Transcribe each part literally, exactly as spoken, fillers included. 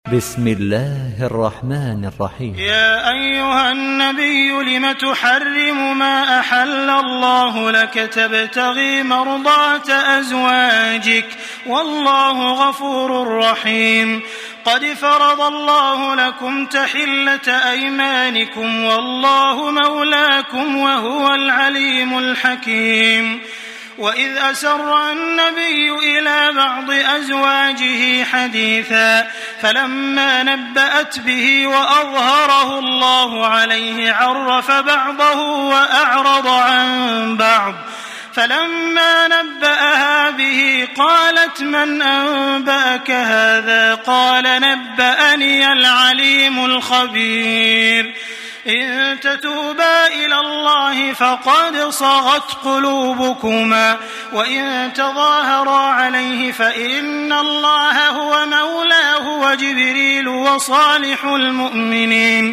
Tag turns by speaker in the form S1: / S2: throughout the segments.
S1: بسم الله الرحمن الرحيم.
S2: يا أيها النبي لم تحرم ما أحل الله لك تبتغي مرضات أزواجك والله غفور رحيم. قد فرض الله لكم تحلة أيمانكم والله مولاكم وهو العليم الحكيم. وإذ أسر النبي إلى بعض أزواجه حديثا فلما نبأت به وأظهره الله عليه عرف بعضه وأعرض عن بعض فلما نبأها به قالت من أنبأك هذا قال نبأني العليم الخبير. إن تتوبا إلى الله فقد صغت قلوبكما وإن تظاهرا عليه فإن الله هو مولاه وجبريل وصالح المؤمنين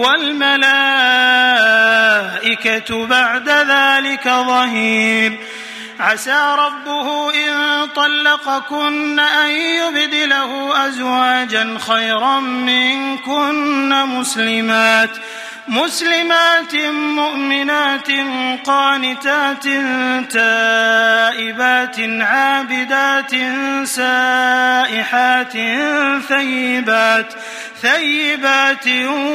S2: والملائكة بعد ذلك ظهير. عسى ربه إن طلقكن أن يبدله أزواجا خيرا منكن مسلمات مسلمات مؤمنات قانتات تائبات عابدات سائحات ثيبات ثيبات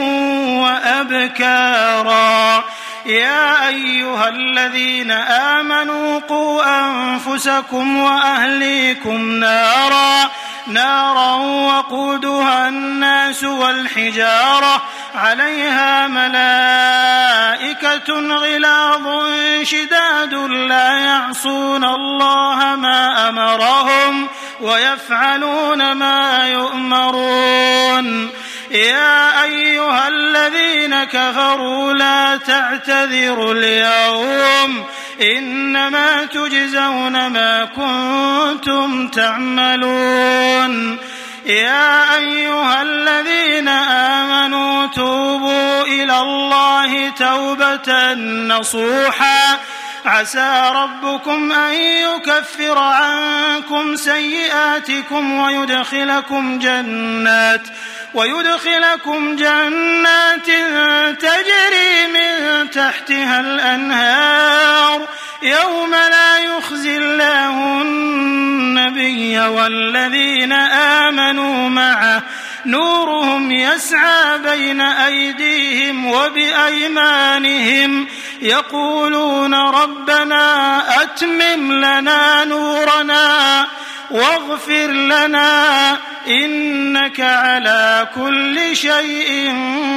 S2: وأبكارا. يا أيها الذين آمنوا قوا أنفسكم وأهليكم نارا نارا وقودها الناس والحجارة عليها ملائكة غلاظ شداد لا يعصون الله ما أمرهم ويفعلون ما يؤمرون. يا أيها الذين كفروا لا تعتذروا اليوم إنما تجزون ما كنتم تعملون. يا أيها الذين آمنوا توبوا إلى الله توبة نصوحا عسى ربكم أن يكفر عنكم سيئاتكم ويدخلكم جنات ويدخلكم جنات تجري من تحتها الأنهار يوم لا يخزي الله النبي والذين آمنوا معه نورهم يسعى بين أيديهم وبأيمانهم يقولون ربنا أتمم لنا نورنا واغفر لنا إنك على كل شيء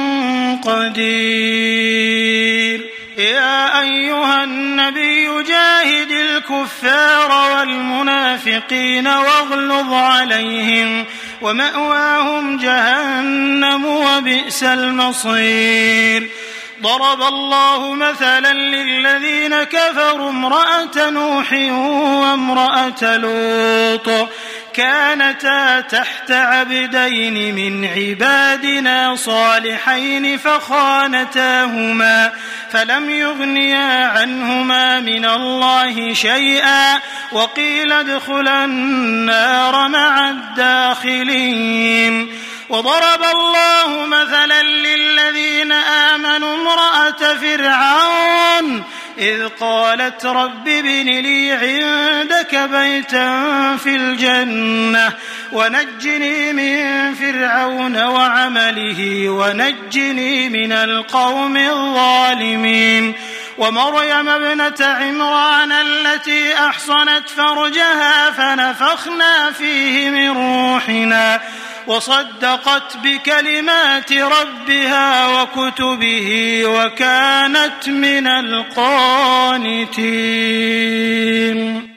S2: قدير. يا أيها النبي جاهد الكفار والمنافقين واغلظ عليهم ومأواهم جهنم وبئس المصير. ضرب الله مثلا للذين كفروا امرأة نوح وامرأة لوط كانتا تحت عبدين من عبادنا صالحين فخانتاهما فلم يغنيا عنهما من الله شيئا وقيل ادخلا النار مع الداخلين. وضرب الله مثلا للذين آمنوا امرأة فرعون إذ قالت رب ابن لي عندك بيتا في الجنة ونجني من فرعون وعمله ونجني من القوم الظالمين. ومريم ابنة عمران التي أحصنت فرجها فنفخنا فيه من روحنا وصدقت بكلمات ربها وكتبه وكانت من القانتين.